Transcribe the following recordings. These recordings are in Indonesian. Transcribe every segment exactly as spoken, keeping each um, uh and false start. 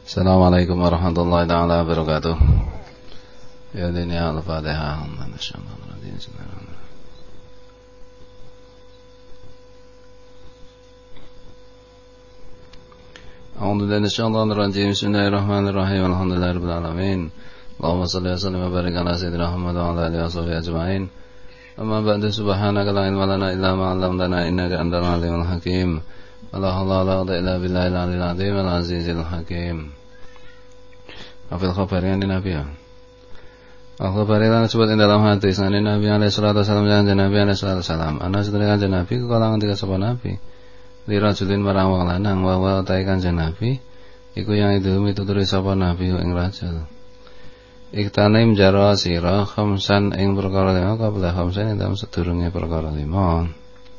Assalamualaikum warahmatullahi taala wabarakatuh. Ya dunia al-Fatihah. A'udzu billahi minasyaitonir rajim. Bismillahirrahmanirrahim. Alhamdulillahi rabbil alamin. Allahumma shalli wa sallim wa barik ala sayyidina Muhammad wa ala alihi washabihi ajma'in. Amma ba'du, subhanaka la ilma lana illa ma 'allamtana innaka antal alimul hakim. La haula wa la quwwata illa billahil aliyyil azim al azizil hakim. Afil khabarian Nabi ya. Al-khabarian disebut dalam hadis dari Nabi alaihi salatu wasallam dan Nabi alaihi salatu wasallam. Ana sedaya kanjeng Nabi kalangan tiga sapa Nabi. Lirajulin marang wong lanang wa wa ta kanjeng Nabi iku yang itu mituturi sapa Nabi ing rajul. Iktanim jara sira khamsan ing perkara lima qabla khamsan ing dalam sedurunge perkara lima.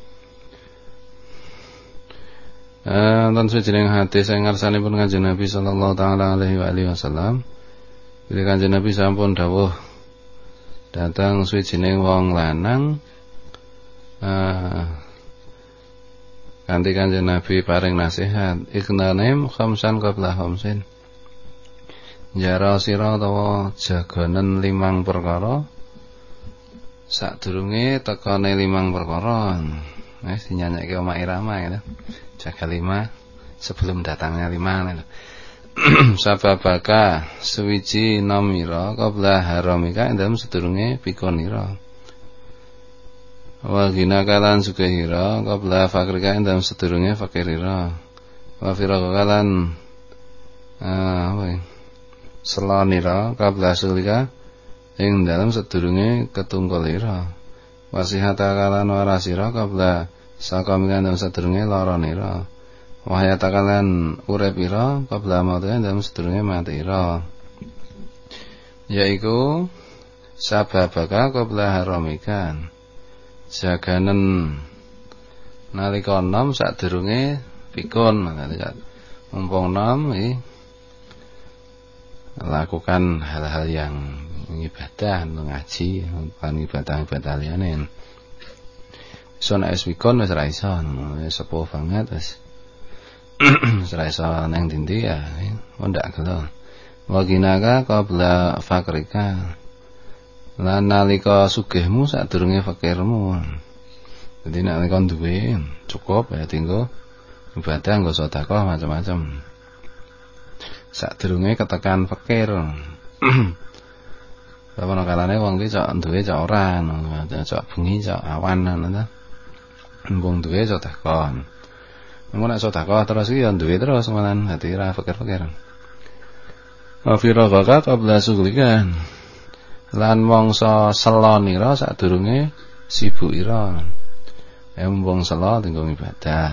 Eh dan sujining hadis sing ngarsanipun kanjeng Nabi sallallahu taala alaihi wa alihi wasallam. Bila kanjeng Nabi sampun dawuh datang sujining wong lanang eh kanthi kanjeng Nabi paring nasihat iknanim khamsan qabla khamsin. Jara sira utawa jaganen limang perkara sadurunge tekane limang perkara. Wis dinyanyake Oma Irama gitu. Jaga lima sebelum datangnya lima gitu. Sababaka suwiji namira qabla haramika dalam sedurunge pikonira. Wa ginakalan sugihira qabla fakrika dalam sedurunge fakirira. Wa firaqalan ah apa selanira qabla sulika ing dalam sedurunge ketunggalira. Wasihata kalan warasira qabla sakamika dalam sedurunge laranira. Wahayata kalan uripira qabla mautnya dalam sedurunge matira. Yaiku sababaka qabla haramika. Jaganen nalika nom sadurunge pikun. Mumpung nom iki lakukan hal-hal yang ibadah, ngaji, lan ibadah-ibadah liyane. Iso nek wis pikun wis ra iso, wis sepuh banget wis. Wis ra iso nang dindi ya, ndak gelo. Wa ginaka qabla fakrika. Lan nalika sugihmu sadurunge fakirmu. Dadi nek nalika duwe cukup ya tinggo ibadah nggo sedekah macam-macam. Sadurunge ketekan fakir. Bapak kalane wong iki cok duwe cok ora, cok bengi cok awan ngono ta. Wong duwe cok takon. Wong nek sedekah terus iki ya duwe terus malan dadi ra fakir-fakir. Wa firaqaka qabla suglika. Lan mangsa selonira sadurunge sibukira. Em wong sela tinggo ibadah.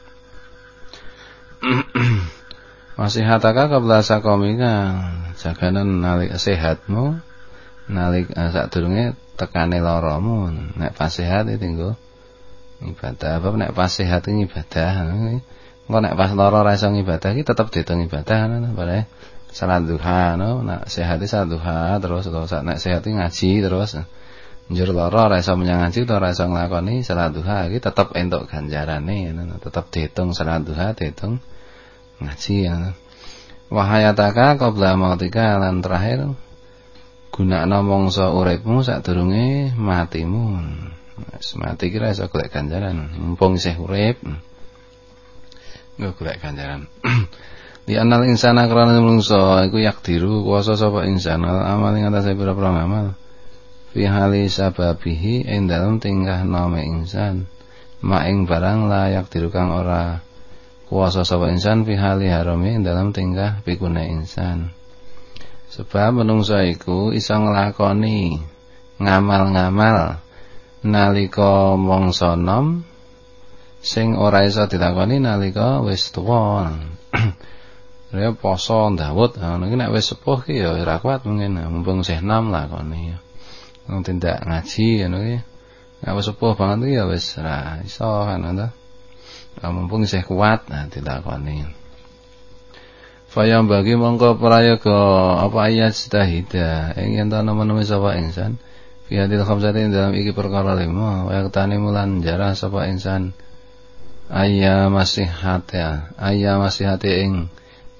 Masih hataka qabla sakomika. Jaganan nalik sehatmu nalik sadurunge tekane laramu. Nek pas sehat iki tinggo ibadah. Apa nek pas sehat iki ibadah. Engko nek pas lara ra iso ibadah iki tetep diitung ibadah ngono bare. Salat duha no, nek sehat iki salat duha terus terus nek sehat iki ngaji terus. Njur lara ra iso menyang ngaji utawa ra iso nglakoni salat duha iki tetep entuk ganjarane ngono. Tetep diitung salat duha diitung ngaji ya. Wahayataka qabla mautika lan terakhir gunakna mangsa uripmu sadurunge matimu. Wis mati ki ra iso golek ganjaran, mumpung isih urip. Nggo golek ganjaran. Di anal insana krana manungsa iku yakdiru kuwasa sapa insan amal ing atase pira-pira amal. Fi hali sababihi ing dalem tingkah name insan. Ma ing barang layak diru kang ora kuwasa sapa insan fi hali harami dalam tingkah pikune insan. Sebab menungsa iku iso nglakoni ngamal-ngamal nalika mangsa nom sing ora iso dilakoni nalika wis tuwa. Ya poso ndawut ngono iki nek wis sepuh ki ya ora kuat mungkin mumpung isih nom lakoni. Wong tindak ngaji ngono iki. Nek wis sepuh banget iki ya wis ora iso kan to. Mumpung isih kuat nah dilakoni. Fayam bagi mongko prayoga apa ayat stahida ing yen ana menawa sapa insan fi hadil khamsatin dalam iki perkara lima wa yaktani mulan jarah sapa insan ayya masih hati ayya masih hati ing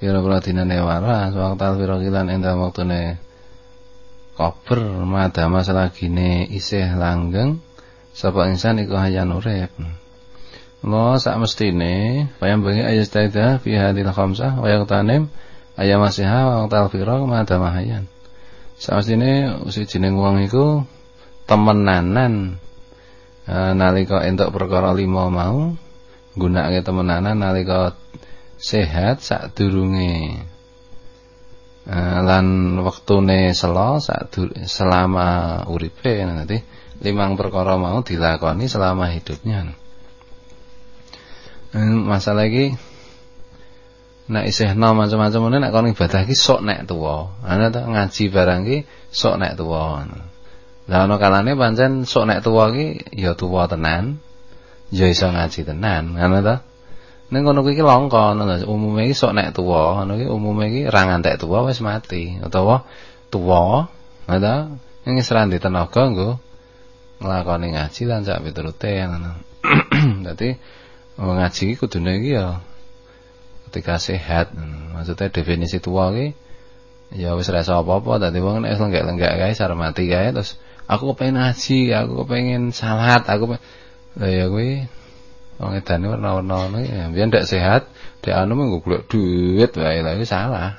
pira-pira dinane waras waqtal firaqilan enda waktune kober madama selagine isih langgeng sapa insan iku hayan urip. Lo sak mestine payam bengi ayat taida fi hadil khamsah wa yaqtanim ayam masiha waqtal firaq madama hayan. Sak mestine sijining wong iku temenanan e, nalika entuk perkara lima mau nggunakake temenanan nalika sehat sadurunge e, lan wektune sela selama uripe nanti limang perkara mau dilakoni selama hidupnya. E, masalah iki nek isih nom macam-macam ngene nek kon ibadah iki sok nek tuwa. Ana ta ngaji barang iki sok nek tuwa. Lah ana kalane pancen sok nek tuwa iki ya tuwa tenan. Ya iso ngaji tenan, ngono ta? Ning ngono kuwi langka, ngono. Umume iki sok nek tuwa, ngono iki umume iki ra ngantek tuwa wis mati, utawa tuwa, ngono ta? Ning wis ra ndek tenaga nggo nglakoni ngaji lan sak piturute ngono. Dadi ngaji iki kudune iki ya ketika sehat. Maksudnya definisi tuwa iki ya wis ra iso apa-apa, dadi wong nek wis lenggak-lenggak kae sarep mati kae terus aku kepengin ngaji, aku kepengin salat, aku lah ya kuwi wong edane warna-warna ngono ya biyen ndak sehat, dek anu mung golek duit wae lha iki salah.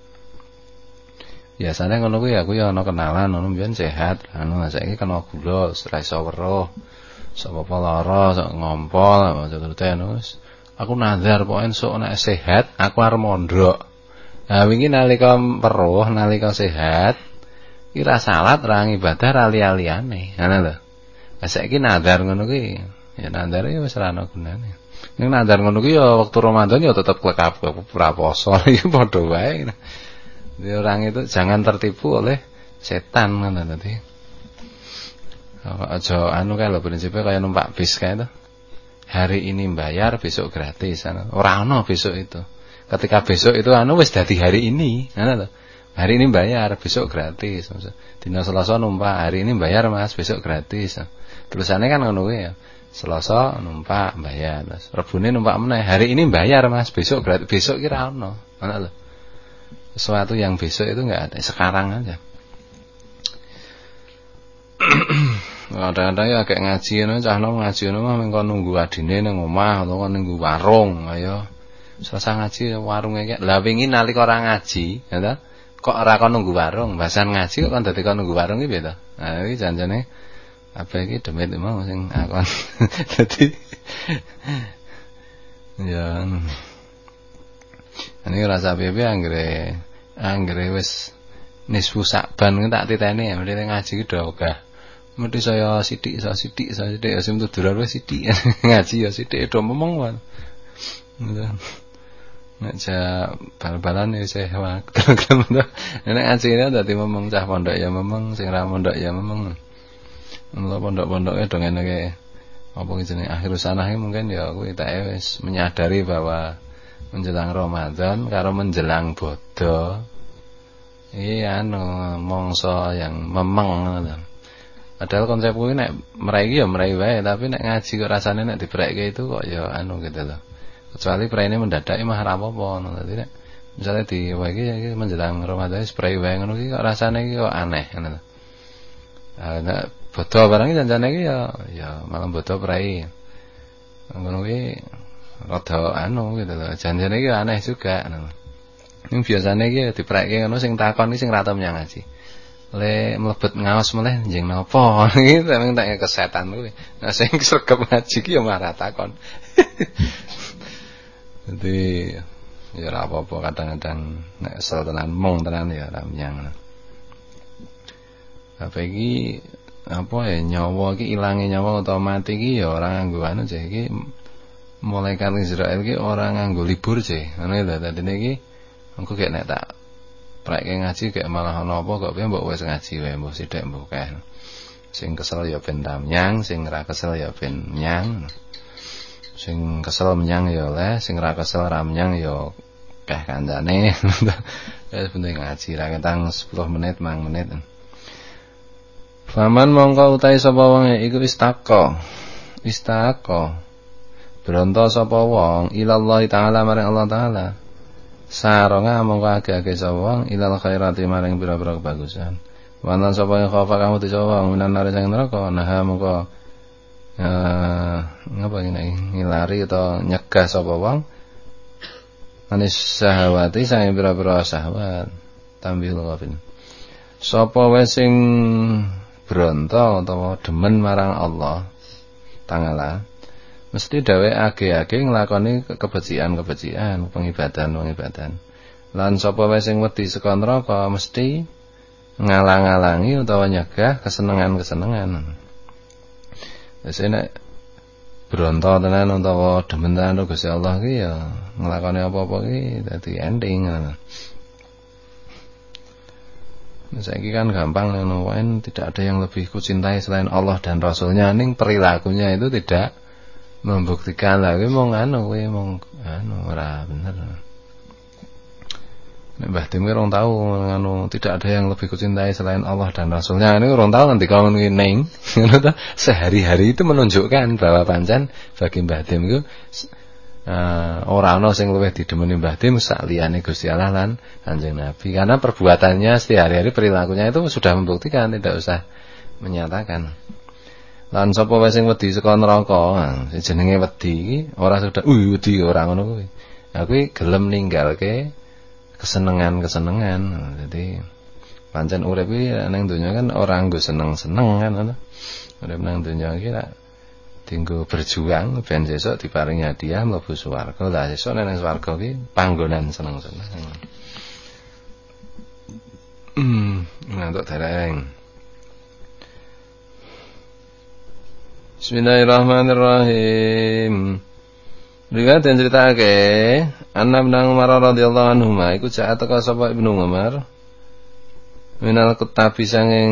Biasane ngono kuwi aku ya ana kenalan ngono biyen sehat, anu saiki kena gula, ora iso weruh. Sapa lara, sok ngompol, maksudte anu aku nazar pokoke sok nek sehat aku arep mondok. Nah wingi nalika weruh, nalika sehat iki ra salat, ra ibadah, ra liya-liyane. Ngono lho. Lah saiki nadar ngono kuwi, ya nadar ya wis ora ana gunane. Ning nadar ngono kuwi ya wektu Ramadan ya tetep klekap ora poso iki padha wae. Jadi orang itu jangan tertipu oleh setan ngono tadi. Aja anu kae lho prinsipnya kaya numpak bis kae to. Hari ini bayar, besok gratis. Ora ana besok itu. Ketika besok itu anu wis dadi hari ini, ngono to. Hari ini bayar, besok gratis. Dina Selasa numpak, hari ini bayar Mas, besok gratis. Tulisannya kan ngono kuwi ya. Selasa numpak bayar, terus Rebune numpak meneh. Hari ini bayar Mas, besok gratis. Besok ki ra ono. Ngono lho. Sesuatu yang besok itu enggak ada, sekarang aja. Kadang-kadang ya kayak ngaji ngono, cah nom ngaji ngono mah mengko nunggu adine ning omah utawa nunggu warung, ayo. Selesai ngaji warunge kayak. Lah wingi nalika ora ngaji, ya ta? Kok ora kon nunggu warung, bahasan ngaji kok kon dadi kon nunggu warung iki piye to? Nah iki janjane apa iki demit mau sing akon. Dadi ya ini rasa piye-piye anggere anggere wis nisfu Saban tak titeni ya mrene ngaji ki do ogah. Mesti saya sithik saya sithik saya sithik asim tuduran wis sithik ngaji ya sithik do memeng wae. Nek ja bal-balan ya saya waktu nek ngaji ini dadi memeng cah pondok ya memeng sing ra pondok ya memeng. Mula pondok-pondoke do ngene iki apa jenenge akhir sanah iki mungkin ya kuwi tak wis menyadari bahwa menjelang Ramadan karo menjelang bodo iya anu mangsa yang memeng ngono. Padahal konsep kuwi nek mrai iki ya mrai wae, tapi nek ngaji kok rasane nek dibrekke itu kok ya anu gitu loh. Kecuali praine mendadak mah ora apa-apa ngono. Dadi nek misale di wae iki menjelang Ramadan spray wae ngono iki kok rasane iki kok aneh ngono lho. Ah nek bodo barang iki janjane iki ya ya malam bodo prai. Ngono kuwi rada anu gitu loh. Janjane iki aneh juga ngono. Ning biasane iki diprekke ngono sing takon iki sing ra tau menyang ngaji. Le mlebet ngaos meneh njing napa iki memang tak kesetan kuwi. Nah sing sregep ngaji iki ya marah takon. Jadi ya ora apa-apa kadang-kadang nek esel tenan mong tenan ya ora menyang. Apa iki apa ya nyawa iki ilange nyawa utawa mati iki ya ora nganggo anu jek iki malaikat Israel iki ora nganggo libur jek. Ngono lho dadine iki engko gek nek tak prakke ngaji gek malah ana apa kok piye mbok wis ngaji wae mbok sithik mbok kae. Sing kesel ya ben nyang, sing ora kesel ya ben nyang. Sing kesel menyang ya oleh, sing ra kesel ra menyang ya keh kancane. Wis penting ngaji ra ketang sepuluh menit, mang menit. Faman mongko utahe sapa wong iku istaqo. Istaqo. Bronto sapa wong ilallah taala marang Allah taala. saronga mongko age-age sapa wong ilal khairati maring pira-pira kebagusan. Wantan sapa yang khafa kamu dicoba wong minan nare sang neraka nah mongko eh ngapa ngene ngilari atau nyegah sapa wong anis syahwati sang pira-pira syahwat tambil wafin. Sapa wae sing bronto utawa demen marang Allah Ta'ala mesti dawe age-age nglakoni kebecikan-kebecikan, pengibadan-pengibadan. Lan sapa wae sing wedi saka neraka mesti ngalang-alangi utawa nyegah kesenengan-kesenengan. Wis nek bronto tenan utawa demen tenan Gusti Allah ki ya nglakoni apa-apa ki dadi ending. Saiki kan gampang ngono, tidak ada yang lebih kucintai selain Allah dan Rasulnya. Ning perilakunya itu tidak membuktikan lah. Kowe mung anu, kowe mung anu ora bener. Nek Mbah Dim ora tahu anu tidak ada yang lebih kucintai selain Allah dan Rasulnya. Ini ora tahu nanti kalau ning ngono ta sehari-hari itu menunjukkan bahwa pancen bagi Mbah Dim itu Uh, ora ana sing luwih didemeni Mbah Dim saliyane Gusti Allah lan Kanjeng Nabi karena perbuatannya sehari-hari perilakunya itu sudah membuktikan tidak usah menyatakan. Lan sapa wae sing wedi saka neraka sing jenenge wedi ora sudah uh wedi ora ngono kuwi. Ha kuwi gelem ninggalke kesenengan-kesenengan. Jadi pancen urip iki ning donya kan ora nggo seneng-seneng kan ngono. Urip nang donya iki tinggo berjuang ben sesuk diparingi hadiah mlebu swarga. Lah sesuk nang swarga ki panggonan seneng-seneng. Hmm, ngantuk dereng. Bismillahirrahmanirrahim. Riwayat yang ceritake Anna bin Umar radhiyallahu anhu iku jaat teka sapa Ibnu Umar minal kutabi sanging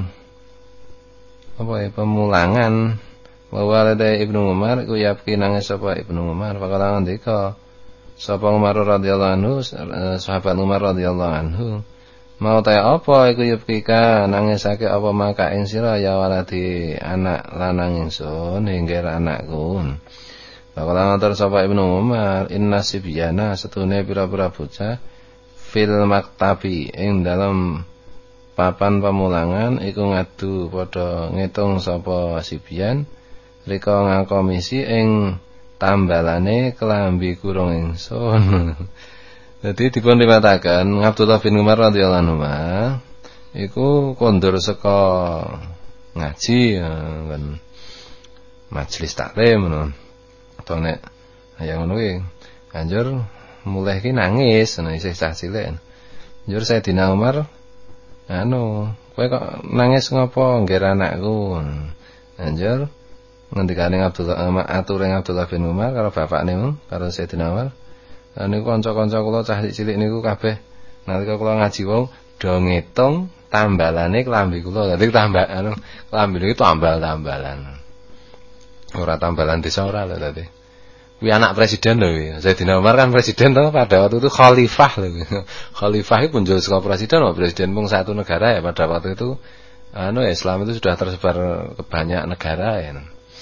apa ya pemulangan bahwa ada Ibnu Umar iku yapki nangis sapa Ibnu Umar faqala ndika sapa Umar radhiyallahu anhu sahabat Umar radhiyallahu anhu mau ta apa iku yapkika nangisake apa maka ing sira ya waladi anak lanang ingsun hinggir anakku faqala ngantar sapa Ibnu Umar inna sibyana setune pira-pira bocah fil maktabi ing dalam papan pemulangan iku ngadu padha ngitung sapa sibyan rika ngakomisi ing tambalane kelambi kurung ingsun. Dadi dipun riwayataken Abdullah bin Umar radhiyallahu anhu iku kondur saka ngaji kan majelis taklim ngono. To nek ya ngono kuwi banjur mulih ki nangis ana isih cah cilik. Banjur Sayyidina Umar anu kowe kok nangis ngopo ngger anakku. Banjur ngendikane Abdullah aturing Abdullah bin Umar karo bapakne mung karo Sayyidina Umar niku kanca-kanca kula cah cilik niku kabeh nalika kula ngaji wau do ngitung tambalane klambi kula. Dadi tambah anu klambi niku tambal-tambalan ora tambalan desa ora lho. Dadi kuwi anak presiden lho kuwi Sayyidina Umar kan presiden to pada waktu itu khalifah lho. Khalifah itu punjul saka presiden lho. Presiden mung satu negara ya pada waktu itu anu Islam itu sudah tersebar ke banyak negara ya.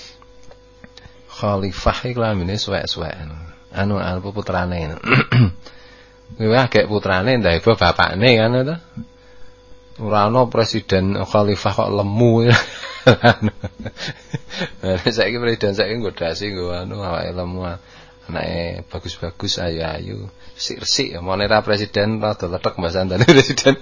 Khalifah iki lamine suwek-suwek anu alpu putrane kuwi agek putrane ndak ibu bapakne kan to ora ana presiden khalifah kok lemu saiki presiden saiki nggodasi nggo anu awake lemu anake bagus-bagus ayu-ayu resik-resik monera presiden rada letek mbasane presiden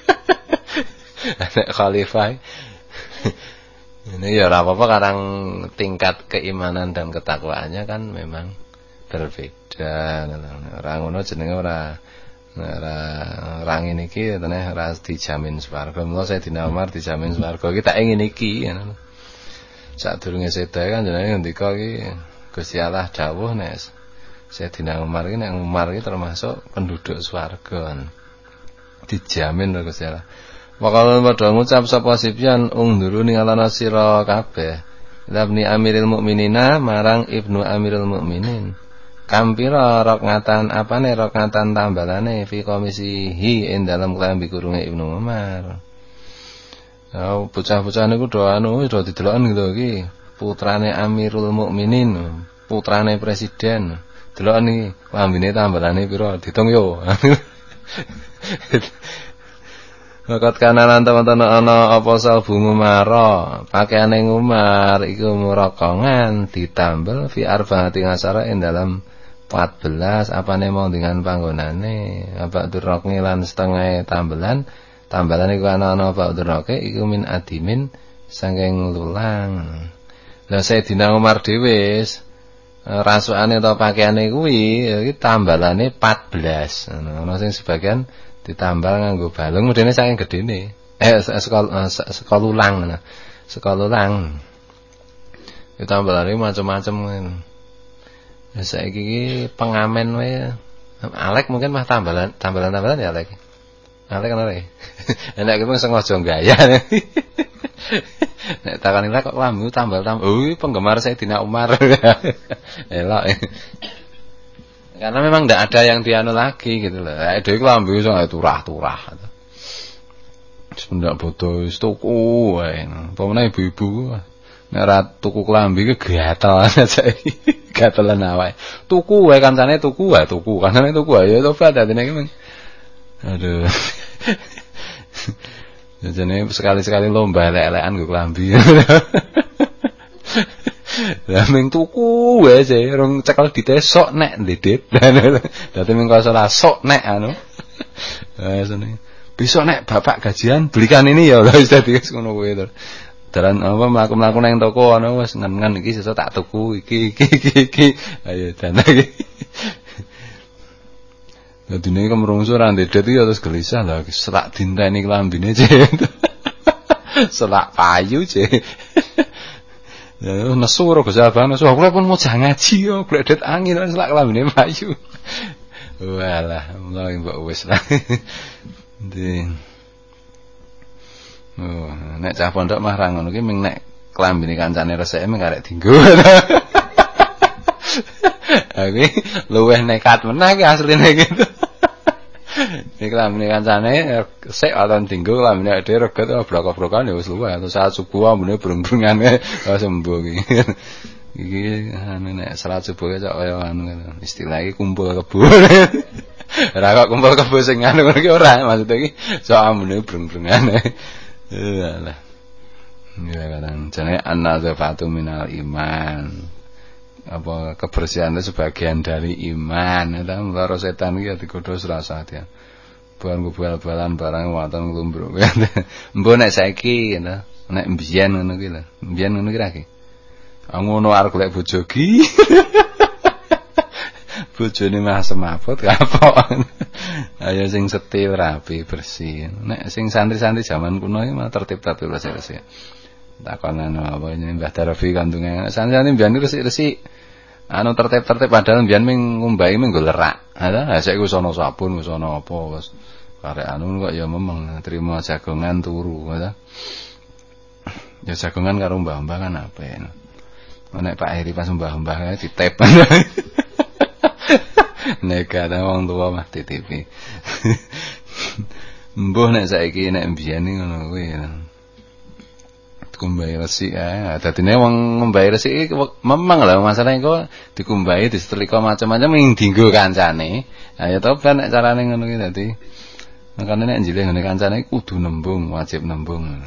anak khalifah. Ini ya ora apa-apa karang tingkat keimanan dan ketakwaannya kan memang berbeda. Ora ngono jenenge ora ora ora ngene iki teneh ora dijamin swarga. Mula Sayyidina Umar dijamin swarga iki tak ngene iki. Sadurunge sedae kan jenenge ngendika iki Gusti Allah dawuh nek Sayyidina Umar iki nek Umar iki termasuk penduduk swarga. Dijamin karo Gusti Allah. Wakalan padha ngucap sapa Sibyan ungduru ningalana sira kabeh Ibni Amiril Mukminina marang Ibnu Amiril Mukminin kampira rokatan apane rokatan tambalane fi komisihi ing dalam klambi kurunge Ibnu Umar. Oh bocah-bocah niku do anu do dideloken gitu iki putrane Amirul Mukminin putrane presiden delok niki lambene tambalane pira ditung yo. Makat kanalan teman-teman ana apa salbu mumara pakaiane ngumar iku murakongan ditambel fi arba'ati asara ing dalam empat belas apane mau dengan panggonane apa durok lan setengah tambelan tambalan iku ana-ana apa duroke iku min adimin saking lulang. Lah Sayyidina Umar dhewe wis rasukane utawa pakaiane kuwi iki tambalane empat belas ngono. Ana sing sebagian ditambal nganggo balung medene saking gedene eh sekolah sekolah ulang ngono sekolah ulang ditambalane macam-macam ngono ya saiki iki pengamen wae Alek mungkin mah tambalan tambalan-tambalan ya Alek Alek kan Alek enak iki mung sengaja gaya nek takani lek kok lambu tambal-tambal oh penggemar Sayyidina Umar elok karena memang tidak ada yang dianu lagi gitu loh. Eh dhewe lambe iso turah-turah. Wis ndak bodo wis tuku wae. Pemene ibu-ibu nek ora tuku klambi ki gatel saiki. Gatelan awake. Tuku wae kancane tuku wae tuku. Kancane tuku wae ya tobat dadine iki. Aduh. Jane sekali-sekali lomba elek-elekan nggo klambi. Lah ming tuku wae sih rong cekel ditesok nek ndedit. Dadi ming kosora sok nek anu. Ha sene. Besok nek bapak gajian belikan ini ya wis dadi ngono kuwi to. Dalan apa mlaku-mlaku nang toko ana wis ngen-ngen iki sesuk tak tuku iki iki iki. iki. Ayo dan iki. Dadi nek kemrungsu ra ndedet iki terus gelisah lah selak dinteni klambine cek. Selak payu cek. Ya nesu karo Gus Abang nesu aku pun mau ngaji yo bledet angin lan selak lambene payu. Walah mulai mbok wis lah. Ndi. Oh, nek cah pondok mah ra ngono ki ming nek klambine kancane resike ming arek dienggo. Aku luweh nekat meneh ki asline gitu. Nek klambine kancane sik aton dienggo klambine dhewe reget blok-blokan ya wis luweh terus saat subuh ambune brung-brungane sembuh iki. Iki anu nek salat subuh kok kaya anu istilah iki kumpul kebo. Ora kok kumpul kebo sing anu ngono ki ora maksud iki sok ambune brung-brungane. Lah. Ya kadang jenenge an-nadzafatu minal iman. Apa kebersihan itu sebagian dari iman. Eta loro setan iki digodho serasa ya. Bukan bal-balan barang waton nglumbruk. Mbok nek saiki ngono, nek mbiyen ngono ki lho. Mbiyen ngono ki ra ki. Ngono arep golek bojo ki. Bojone mah semaput kapok. Ayo sing setil rapi bersih. Nek sing santri-santri zaman kuno iki mah tertib-tertib resik-resik. Takonan apa ini Mbah Darafi kandunge. Santri-santri mbiyen resik-resik. Anu tertib-tertib padahal mbiyen ming ngumbahi ming go lerak. Ha saiki wis ana sabun, wis ana apa wis karek anu kok ya memeng trimo jagongan turu ngono. Ya jagongan karo mbah-mbah kan apik. Nek Pak Heri pas mbah-mbah ditep. Nek ada wong tua mah titipi. Mbuh nek saiki nek mbiyen ngono kuwi. Dikumbahi resik ae. Dadine wong ngumbahi resik memang lho masalahe kok dikumbahi disetrika macam-macam ing dienggo kancane. Ha ya to ben nek carane ngono ki dadi. Makane nek njilih ngene kancane kudu nembung, wajib nembung.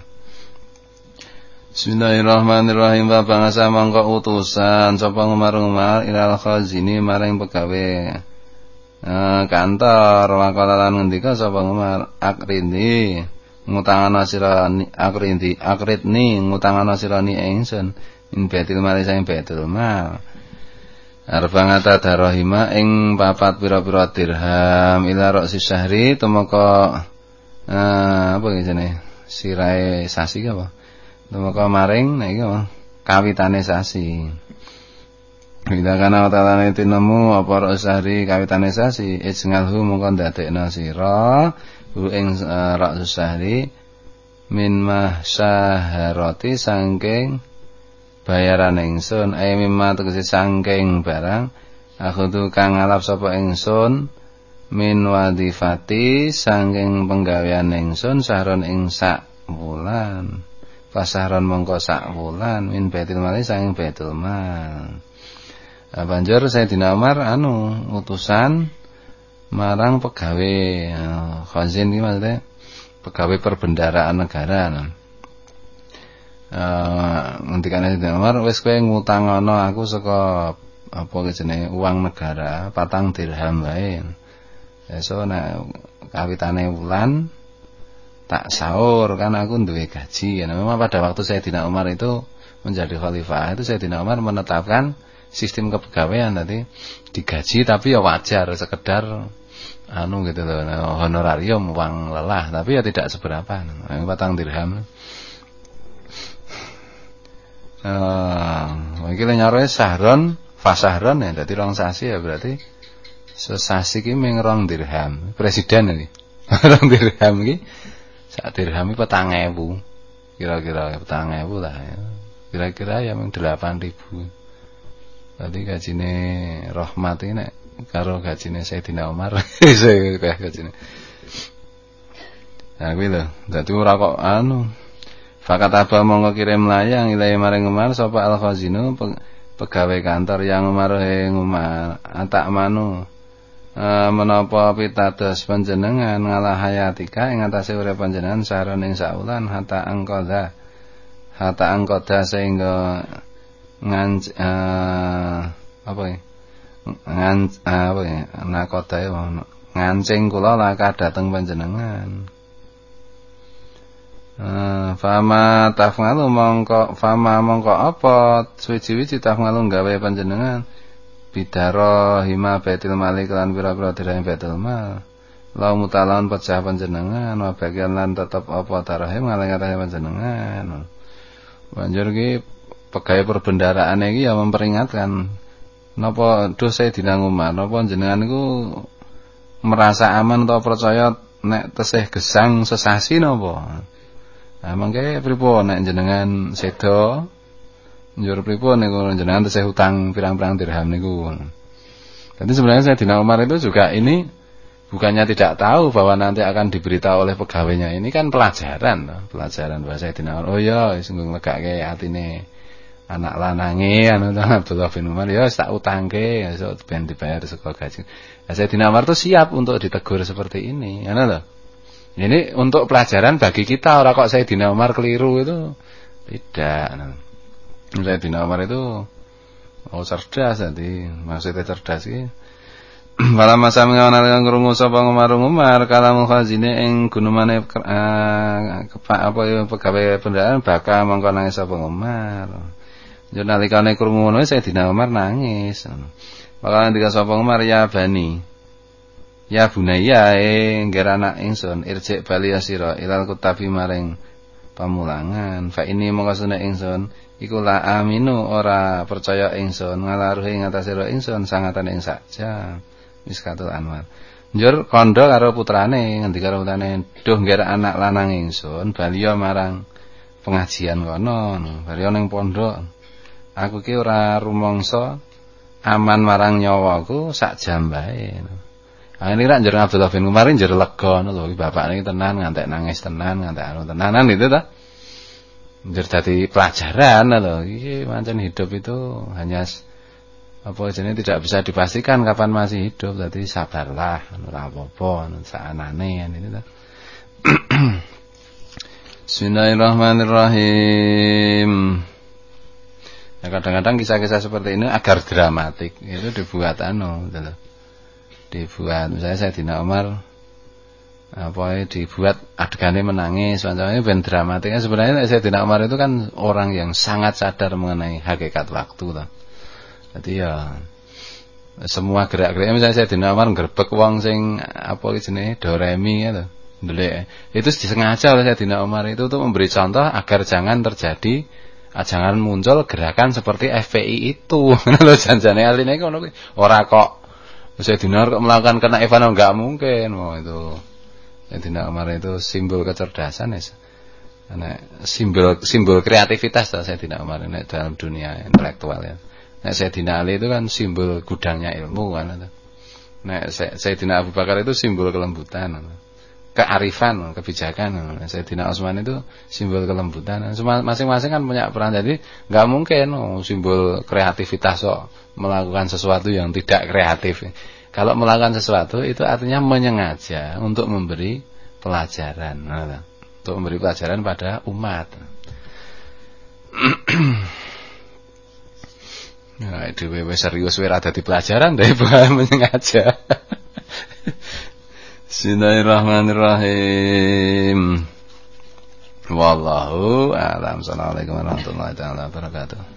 Bismillahirrahmanirrahim. Wa bangsa mangko utusan sapa ngumar-ngumar ilal khazini maring pegawe eh, kantor wakalalan ngendika sapa ngumar akrindi ngutangana sira akrindi akridni ngutangana sira ni ingsun in betil mari saing betul mal arbangata darahima ing papat pira-pira dirham ila roksi syahri tumeka eh, apa jenenge sirae sasi apa tumeka maring nek iki kawitane sasi. Bila kana talane tinemu apa roksari kawitane sasi ijngalhu mongko ndadekna sira hu ing roksari min mahsaharati saking bayaran ingsun ay mimma tegese saking barang akhudu kang ngalap sapa ingsun min wadifati saking penggawean ingsun sahron ing sak wulan pasahron mongko sak wulan min baitul mal saking baitul mal Nah, banjur Sayyidina Umar anu utusan marang pegawai uh, khazin iki maksudnya pegawai perbendaraan negara. Nah. Eh ngendikane Sayyidina Umar, wis kowe ngutangono aku saka apa jenenge uang negara patang dirham wae. Esuk nek kawitane wulan tak sahur kan aku duwe gaji. Nah, memang pada waktu Sayyidina Umar itu menjadi khalifah itu Sayyidina Umar menetapkan sistem kepegawaian tadi digaji tapi ya wajar sekedar anu gitu loh, honorarium uang lelah tapi ya tidak seberapa. Nah, patang dirham. Eh, iki nyare sahron, fasahron ya dadi rong sasi ya berarti sesasi ki ming rong dirham. Presiden iki. Rong dirham iki sak dirham iki petang ewu. Kira-kira petang ewu lah ya. Kira-kira ya ming delapan ribu. Tadi gajine Rahmat ini nek karo gajine Sayyidina Umar iso kaya gajine. Nah kuwi lho, dadi ora kok anu. Fakat apa mongko kirim layang ilahi maring Umar sapa al-khazinu pegawai kantor yang Umar ing Umar atak manu e, menapa pitados panjenengan ngalah hayatika ing atase urip panjenengan saron ing saulan hatta angkoda hatta angkoda sehingga nganc uh, apa ya nganc uh, apa ya nakoda ya ngancing kula laka dateng panjenengan uh, fama tafngalu mongko fama mongko apa suwi-wiji tafngalu gawe panjenengan bidaro hima baitul malik lan pira-pira dirham baitul mal la mutalan pecah panjenengan wa bagian lan tetep apa tarahim ngalang-alang panjenengan banjur ki pegawai perbendaraan iki ya memperingatkan napa duh Sayyidina Umar napa jenengan niku merasa aman atau percaya nek tesih gesang sesasi napa. Nah mangke pripun nek jenengan sedo njur pripun niku jenengan tesih hutang pirang-pirang dirham niku. Jadi sebenarnya Sayyidina Umar itu juga ini bukannya tidak tahu bahwa nanti akan diberitahu oleh pegawainya, ini kan pelajaran pelajaran bahwa Sayyidina Umar oh ya sungguh legake atine anak lanange anu Abdullah bin Umar ya tak utangke esuk ben dibayar saka gaji. Ya Sayyidina Umar tuh siap untuk ditegur seperti ini. Ngono lho. Ini untuk pelajaran bagi kita, ora kok Sayyidina Umar keliru itu. Tidak. Sayyidina Umar itu oh cerdas tadi, maksudnya cerdas iki. Wala masa mengawana lan krungu sapa Umar Umar kalamul khazine ing gunumane apa ya pegawai bendahara bakal mongko nangis sapa Umar. Yo nalikane krungu ngono Sayyidina Umar nangis. Maka ndika sapa Umar ya bani. Ya bunaya ing ngger anak ingsun irjik bali asira ilal kutabi maring pamulangan. Fa ini mongko sunah ingsun iku la aminu ora percaya ingsun ngalaruhi ing atase ingsun sangatan ing saja. Miskatul Anwar. Njur kandha karo putrane ngendika karo putrane duh ngger anak lanang ingsun bali marang pengajian kono. Bali ning pondok. Aku ki ora rumangsa aman marang nyawaku sak jam bae. Ah ini rak njur Abdullah bin Umar njur lega ngono lho, bapakne tenan ngantek nangis tenan, ngantek anu tenanan itu ta. Njur dadi pelajaran lho, iki pancen hidup itu hanya apa jenenge tidak bisa dipastikan kapan masih hidup, jadi sabarlah, ora apa-apa, saanane itu ta. Bismillahirrahmanirrahim. Nah, kadang-kadang kisah-kisah seperti ini agar dramatik itu dibuat anu gitu. Dibuat misalnya Sayyidina Umar apa ya dibuat adegannya menangis macamnya ben dramatiknya. Sebenarnya Sayyidina Umar itu kan orang yang sangat sadar mengenai hakikat waktu lah. Jadi ya semua gerak-geriknya misalnya Sayyidina Umar nggerebek wong sing apa jenenge Doremi gitu. Ndelik. Itu disengaja oleh Sayyidina Umar itu untuk memberi contoh agar jangan terjadi jangan muncul gerakan seperti F P I itu. Lho janjane aline ngono kuwi. Ora kok Sayyidina Umar kok melakukan kenaifan enggak mungkin. Oh itu. Sayyidina Umar itu simbol kecerdasan ya. Nek simbol simbol kreativitas ta Sayyidina Umar nek dalam dunia intelektual ya. Nek Sayyidina Ali itu kan simbol gudangnya ilmu kan. Nek Sayyidina Abu Bakar itu simbol kelembutan. kearifan, kebijakan. Sayyidina Utsman itu simbol kelembutan. Masing-masing kan punya peran. Jadi nggak mungkin oh, simbol kreativitas kok melakukan sesuatu yang tidak kreatif. Kalau melakukan sesuatu itu artinya menyengaja untuk memberi pelajaran, nah, untuk memberi pelajaran pada umat. Nah, itu wis serius wis ada di pelajaran deh, bukan menyengaja. Bismillahirrahmanirrahim. Wallahu a'lam. Assalamualaikum warahmatullahi wabarakatuh.